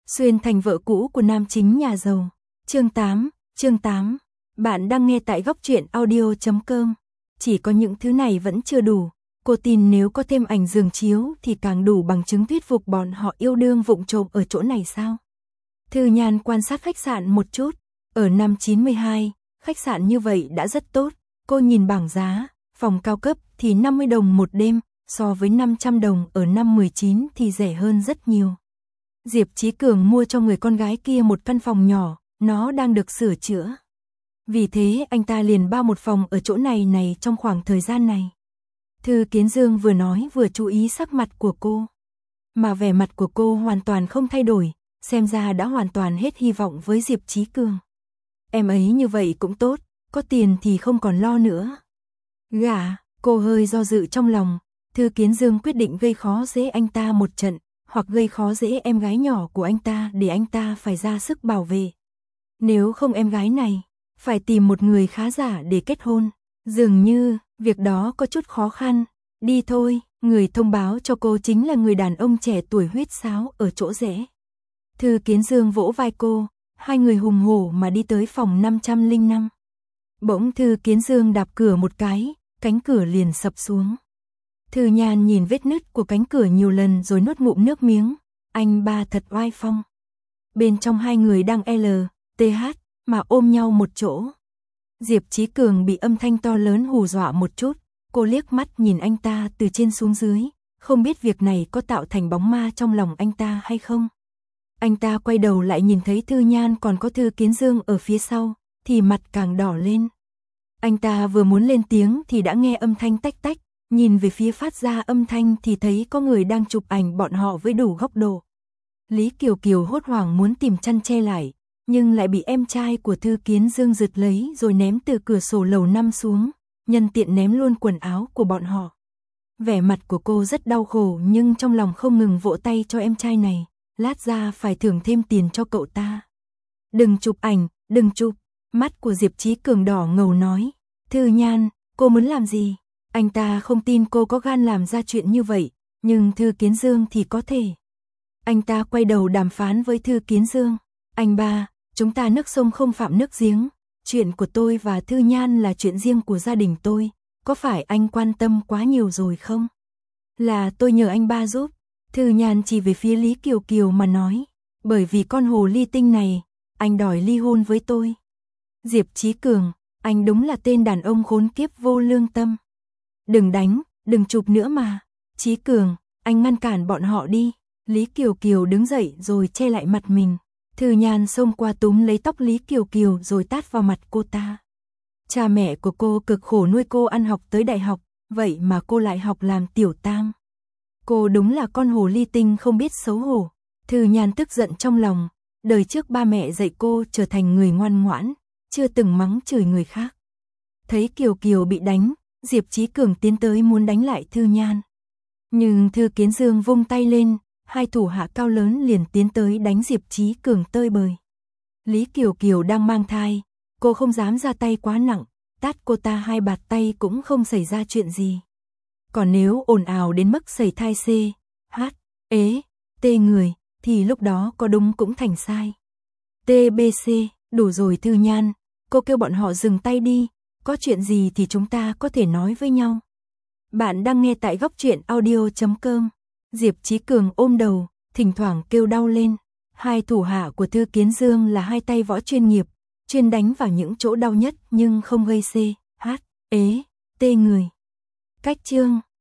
Xuyên thành vợ cũ của nam chính nhà giàu. Chương 8. Bạn đang nghe tại góc truyện audio.com. Chỉ có những thứ này vẫn chưa đủ. Cô tin nếu có thêm ảnh giường chiếu thì càng đủ bằng chứng thuyết phục bọn họ yêu đương vụng trộm ở chỗ này sao? Thư Nhan quan sát khách sạn một chút. Ở năm 92, khách sạn như vậy đã rất tốt. Cô nhìn bảng giá, phòng cao cấp thì 50 đồng một đêm, so với 500 đồng ở năm 19 thì rẻ hơn rất nhiều. Diệp Chí Cường mua cho người con gái kia một căn phòng nhỏ, nó đang được sửa chữa. Vì thế anh ta liền bao một phòng ở chỗ này trong khoảng thời gian này. Thư Kiến Dương vừa nói vừa chú ý sắc mặt của cô. Mà vẻ mặt của cô hoàn toàn không thay đổi, xem ra đã hoàn toàn hết hy vọng với Diệp Chí Cường. Em ấy như vậy cũng tốt, có tiền thì không còn lo nữa. Gả, cô hơi do dự trong lòng, Thư Kiến Dương quyết định gây khó dễ anh ta một trận, hoặc gây khó dễ em gái nhỏ của anh ta để anh ta phải ra sức bảo vệ. Nếu không em gái này, phải tìm một người khá giả để kết hôn. Dường như, việc đó có chút khó khăn. Đi thôi, người thông báo cho cô chính là người đàn ông trẻ tuổi huýt sáo ở chỗ rẽ. Thư Kiến Dương vỗ vai cô, hai người hùng hổ mà đi tới phòng 505. Bỗng Thư Kiến Dương đạp cửa một cái, cánh cửa liền sập xuống. Thư Nhan nhìn vết nứt của cánh cửa nhiều lần rồi nuốt ngụm nước miếng. Anh ba thật oai phong. Bên trong hai người đang LTH mà ôm nhau một chỗ. Diệp Chí Cường bị âm thanh to lớn hù dọa một chút. Cô liếc mắt nhìn anh ta từ trên xuống dưới, không biết việc này có tạo thành bóng ma trong lòng anh ta hay không. Anh ta quay đầu lại nhìn thấy Thư Nhan còn có Thư Kiến Dương ở phía sau, thì mặt càng đỏ lên. Anh ta vừa muốn lên tiếng thì đã nghe âm thanh tách tách, nhìn về phía phát ra âm thanh thì thấy có người đang chụp ảnh bọn họ với đủ góc độ. Lý Kiều Kiều hốt hoảng muốn tìm chăn che lại, nhưng lại bị em trai của Thư Kiến Dương giật lấy rồi ném từ cửa sổ lầu 5 xuống, nhân tiện ném luôn quần áo của bọn họ. Vẻ mặt của cô rất đau khổ nhưng trong lòng không ngừng vỗ tay cho em trai này, lát ra phải thưởng thêm tiền cho cậu ta. Đừng chụp ảnh, đừng chụp. Mắt của Diệp Chí Cường đỏ ngầu nói. Thư Nhan, cô muốn làm gì? Anh ta không tin cô có gan làm ra chuyện như vậy, nhưng Thư Kiến Dương thì có thể. Anh ta quay đầu đàm phán với Thư Kiến Dương. Anh ba, chúng ta nước sông không phạm nước giếng. Chuyện của tôi và Thư Nhan là chuyện riêng của gia đình tôi. Có phải anh quan tâm quá nhiều rồi không? Là tôi nhờ anh ba giúp. Thư Nhan chỉ về phía Lý Kiều Kiều mà nói. Bởi vì con hồ ly tinh này, anh đòi ly hôn với tôi. Diệp Chí Cường, anh đúng là tên đàn ông khốn kiếp vô lương tâm. Đừng đánh, đừng chụp nữa mà. Chí Cường, anh ngăn cản bọn họ đi. Lý Kiều Kiều đứng dậy rồi che lại mặt mình. Thư Nhan xông qua túm lấy tóc Lý Kiều Kiều rồi tát vào mặt cô ta. Cha mẹ của cô cực khổ nuôi cô ăn học tới đại học, vậy mà cô lại học làm tiểu tam. Cô đúng là con hồ ly tinh không biết xấu hổ. Thư Nhan tức giận trong lòng, đời trước ba mẹ dạy cô trở thành người ngoan ngoãn, chưa từng mắng chửi người khác. Thấy Kiều Kiều bị đánh, Diệp Chí Cường tiến tới muốn đánh lại Thư Nhan. Nhưng Thư Kiến Dương vung tay lên, hai thủ hạ cao lớn liền tiến tới đánh Diệp Chí Cường tơi bời. Lý Kiều Kiều đang mang thai, cô không dám ra tay quá nặng, tát cô ta hai bạt tay cũng không xảy ra chuyện gì. Còn nếu ồn ào đến mức sẩy thai T người, thì lúc đó có đúng cũng thành sai. TBC, đủ rồi Thư Nhan, cô kêu bọn họ dừng tay đi, có chuyện gì thì chúng ta có thể nói với nhau. Bạn đang nghe tại góc truyện audio.com. Diệp Chí Cường ôm đầu, thỉnh thoảng kêu đau lên. Hai thủ hạ của Thư Kiến Dương là hai tay võ chuyên nghiệp, chuyên đánh vào những chỗ đau nhất nhưng không gây T người. Cách chương